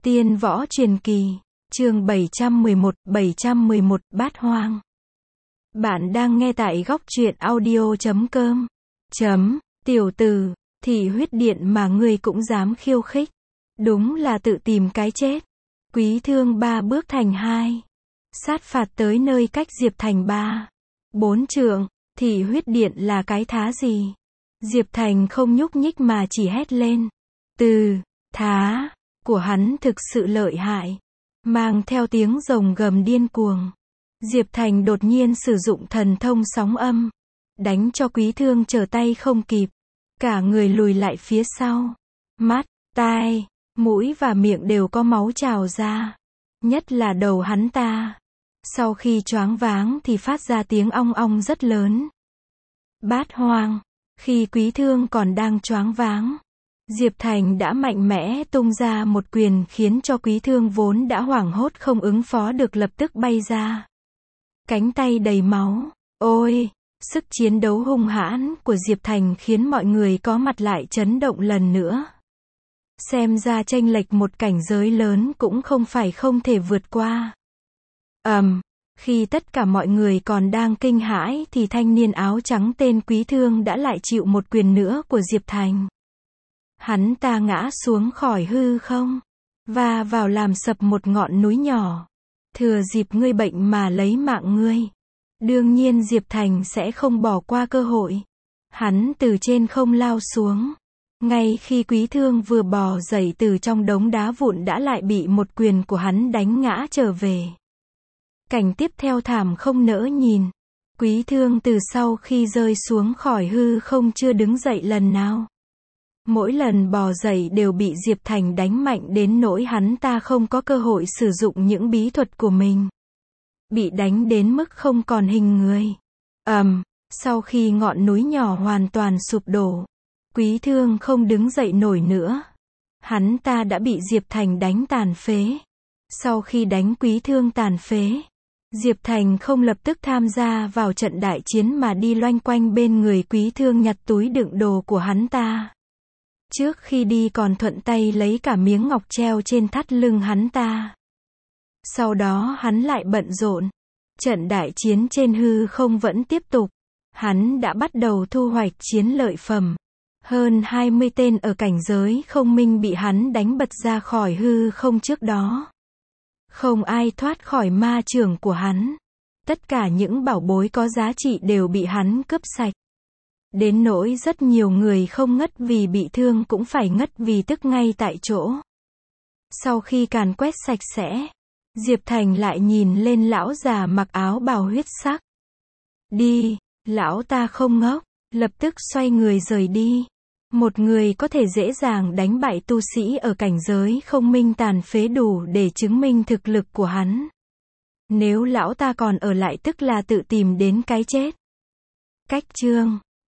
Tiên võ truyền kỳ, chương 711, Bát Hoang. Bạn đang nghe tại góc truyện audio.com. Tiểu tử, thị huyết điện mà ngươi cũng dám khiêu khích. Đúng là tự tìm cái chết. Quý Thương 3 bước thành 2. Sát phạt tới nơi cách Diệp Thành 3-4 trượng, thị huyết điện là cái thá gì? Diệp Thành không nhúc nhích mà chỉ hét lên. Từ, thá, của hắn thực sự lợi hại. Mang theo tiếng rồng gầm điên cuồng. Diệp Thành đột nhiên sử dụng thần thông sóng âm. Đánh cho Quý Thương trở tay không kịp. Cả người lùi lại phía sau. Mắt, tai, mũi và miệng đều có máu trào ra. Nhất là đầu hắn ta. Sau khi choáng váng thì phát ra tiếng ong ong rất lớn. Bát Hoang. Khi Quý Thương còn đang choáng váng, Diệp Thành đã mạnh mẽ tung ra một quyền khiến cho Quý Thương vốn đã hoảng hốt không ứng phó được lập tức bay ra. Cánh tay đầy máu. Ôi! Sức chiến đấu hung hãn của Diệp Thành khiến mọi người có mặt lại chấn động lần nữa. Xem ra chênh lệch một cảnh giới lớn cũng không phải không thể vượt qua. Khi tất cả mọi người còn đang kinh hãi thì thanh niên áo trắng tên Quý Thương đã lại chịu một quyền nữa của Diệp Thành. Hắn ta ngã xuống khỏi hư không, và vào làm sập một ngọn núi nhỏ. Thừa dịp ngươi bệnh mà lấy mạng ngươi. Đương nhiên Diệp Thành sẽ không bỏ qua cơ hội. Hắn từ trên không lao xuống. Ngay khi Quý Thương vừa bò dậy từ trong đống đá vụn đã lại bị một quyền của hắn đánh ngã trở về. Cảnh tiếp theo thảm không nỡ nhìn. Quý Thương từ sau khi rơi xuống khỏi hư không chưa đứng dậy lần nào. Mỗi lần bò dậy đều bị Diệp Thành đánh mạnh đến nỗi hắn ta không có cơ hội sử dụng những bí thuật của mình. Bị đánh đến mức không còn hình người. Sau khi ngọn núi nhỏ hoàn toàn sụp đổ, Quý Thương không đứng dậy nổi nữa. Hắn ta đã bị Diệp Thành đánh tàn phế. Sau khi đánh Quý Thương tàn phế, Diệp Thành không lập tức tham gia vào trận đại chiến mà đi loanh quanh bên người Quý Thương nhặt túi đựng đồ của hắn ta. Trước khi đi còn thuận tay lấy cả miếng ngọc treo trên thắt lưng hắn ta. Sau đó hắn lại bận rộn. Trận đại chiến trên hư không vẫn tiếp tục. Hắn đã bắt đầu thu hoạch chiến lợi phẩm. Hơn 20 tên ở cảnh giới không minh bị hắn đánh bật ra khỏi hư không trước đó. Không ai thoát khỏi ma chưởng của hắn. Tất cả những bảo bối có giá trị đều bị hắn cướp sạch. Đến nỗi rất nhiều người không ngất vì bị thương cũng phải ngất vì tức ngay tại chỗ. Sau khi càn quét sạch sẽ, Diệp Thành lại nhìn lên lão già mặc áo bào huyết sắc. Đi, lão ta không ngốc, lập tức xoay người rời đi. Một người có thể dễ dàng đánh bại tu sĩ ở cảnh giới không minh tàn phế đủ để chứng minh thực lực của hắn. Nếu lão ta còn ở lại tức là tự tìm đến cái chết. Cách chương